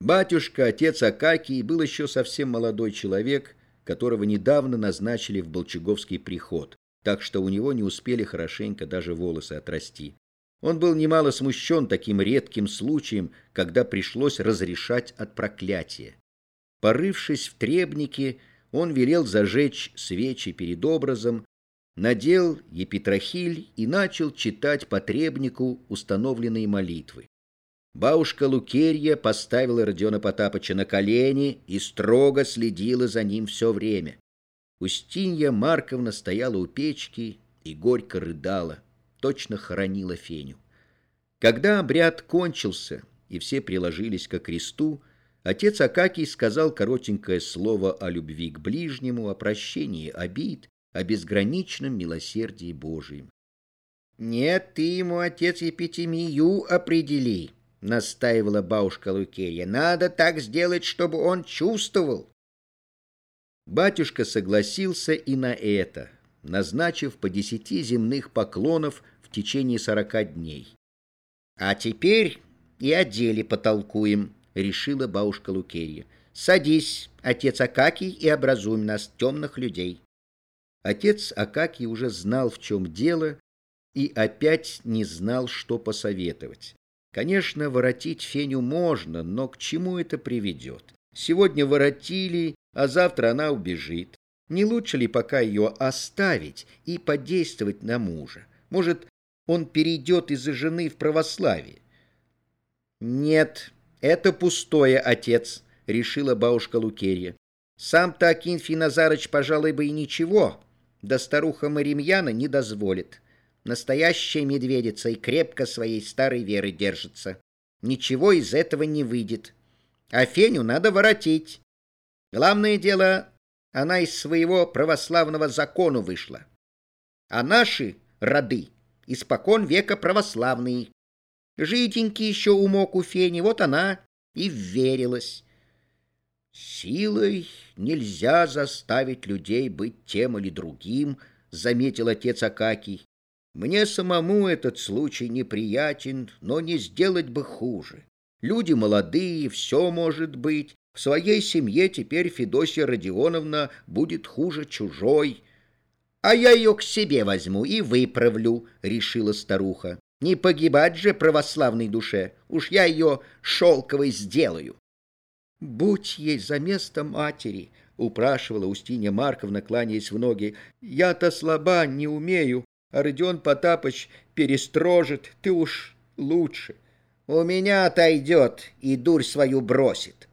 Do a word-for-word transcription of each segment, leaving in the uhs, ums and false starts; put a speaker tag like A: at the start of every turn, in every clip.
A: Батюшка, отец Акакий, был еще совсем молодой человек, которого недавно назначили в Болчаговский приход, так что у него не успели хорошенько даже волосы отрасти. Он был немало смущен таким редким случаем, когда пришлось разрешать от проклятия. Порывшись в требнике, он велел зажечь свечи перед образом, надел епитрахиль и начал читать по требнику установленные молитвы. Бабушка Лукерья поставила Родиона Потапыча на колени и строго следила за ним все время. Устинья Марковна стояла у печки и горько рыдала, точно хоронила Феню. Когда обряд кончился и все приложились ко кресту, отец Акакий сказал коротенькое слово о любви к ближнему, о прощении обид, о безграничном милосердии Божием. «Нет, ты ему, отец, епитемию определи», — настаивала бабушка Лукерья. «Надо так сделать, чтобы он чувствовал». Батюшка согласился и на это, назначив по десяти земных поклонов в течение сорока дней. «А теперь и о деле потолкуем», — решила бабушка Лукерья. «Садись, отец Акакий, и образуй нас, темных людей». Отец Акакий уже знал, в чем дело, и опять не знал, что посоветовать. Конечно, воротить Феню можно, но к чему это приведет? Сегодня воротили, а завтра она убежит. Не лучше ли пока ее оставить и подействовать на мужа? Может, он перейдет из-за жены в православие? «Нет, это пустое, отец», — решила бабушка Лукерья. «Сам-то Акинфий Назарыч, пожалуй, бы и ничего, да старуха Маримьяна не дозволит. Настоящая медведица и крепко своей старой веры держится. Ничего из этого не выйдет. А Феню надо воротить. Главное дело, она из своего православного закона вышла. А наши роды испокон века православные. Жиденький еще умок у Фени, вот она и вверилась. «Силой нельзя заставить людей быть тем или другим», — заметил отец Акакий. «Мне самому этот случай неприятен, но не сделать бы хуже. Люди молодые, все может быть. В своей семье теперь Федосья Родионовна будет хуже чужой». «А я ее к себе возьму и выправлю», — решила старуха. «Не погибать же православной душе, уж я ее шелковой сделаю». «Будь ей за место матери», — упрашивала Устинья Марковна, кланяясь в ноги. «Я-то слаба, не умею, а Родион Потапыч перестрожит, ты уж лучше». «У меня отойдет и дурь свою бросит».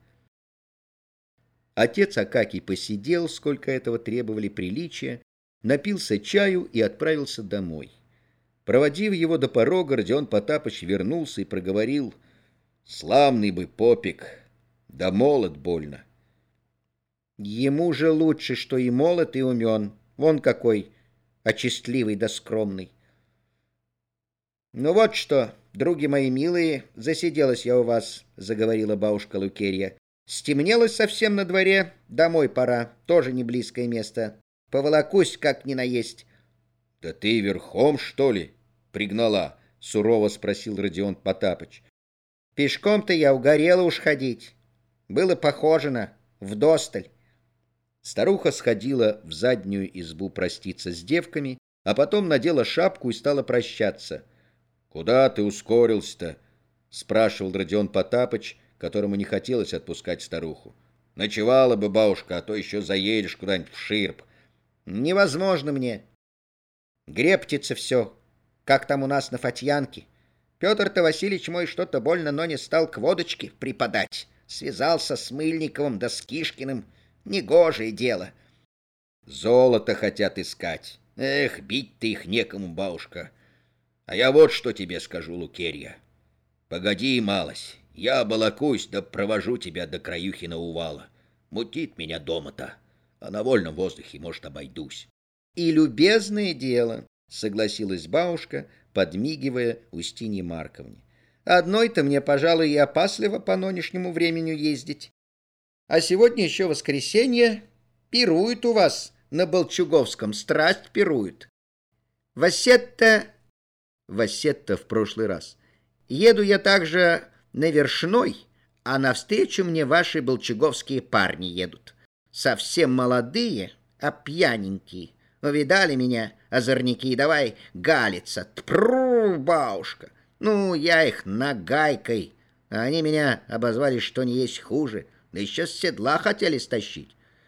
A: Отец Акакий посидел, сколько этого требовали приличия, напился чаю и отправился домой. Проводив его до порога, Родион Потапыч вернулся и проговорил: «Славный бы попик, да молод больно». «Ему же лучше, что и молод, и умен. Вон какой очестливый да скромный». «Ну вот что, други мои милые, засиделась я у вас», — заговорила бабушка Лукерья. «Стемнелось совсем на дворе, домой пора, тоже не близкое место. Поволокусь, как ни наесть». «Да ты верхом, что ли, пригнала?» — сурово спросил Родион Потапыч.
B: «Пешком-то я угорела уж ходить. Было похоже на вдосталь».
A: Старуха сходила в заднюю избу проститься с девками, а потом надела шапку и стала прощаться. «Куда ты ускорился-то?» — спрашивал Родион Потапыч, которому не хотелось отпускать старуху. «Ночевала бы, бабушка, а то еще заедешь куда-нибудь в Ширб».
B: «Невозможно мне. Грептится все, как там у нас на Фатьянке. Петр-то Васильевич мой что-то больно, но не стал к водочке преподать. Связался с Мыльниковым да с Кишкиным. Негожее дело».
A: «Золото хотят искать. Эх, бить-то их некому, бабушка. А я вот что тебе скажу, Лукерья. Погоди, малость, я балакусь, да провожу тебя до Краюхина увала. Мутит меня дома-то, а на вольном воздухе, может, обойдусь».
B: «И любезное дело», — согласилась бабушка, подмигивая Устинье Марковне. «Одной-то мне, пожалуй, и опасливо по нынешнему времени ездить. А сегодня еще воскресенье, пируют у вас на Болчуговском, страсть пируют. Васетта...» Васетта в прошлый раз. «Еду я также на Вершной, А навстречу мне ваши болчуговские парни едут. Совсем молодые, а пьяненькие. Увидали меня, озорники, давай галиться. Тпру, бабушка. Ну, я их нагайкой. А они меня обозвали, что не есть хуже. Да еще с седла хотели стащить.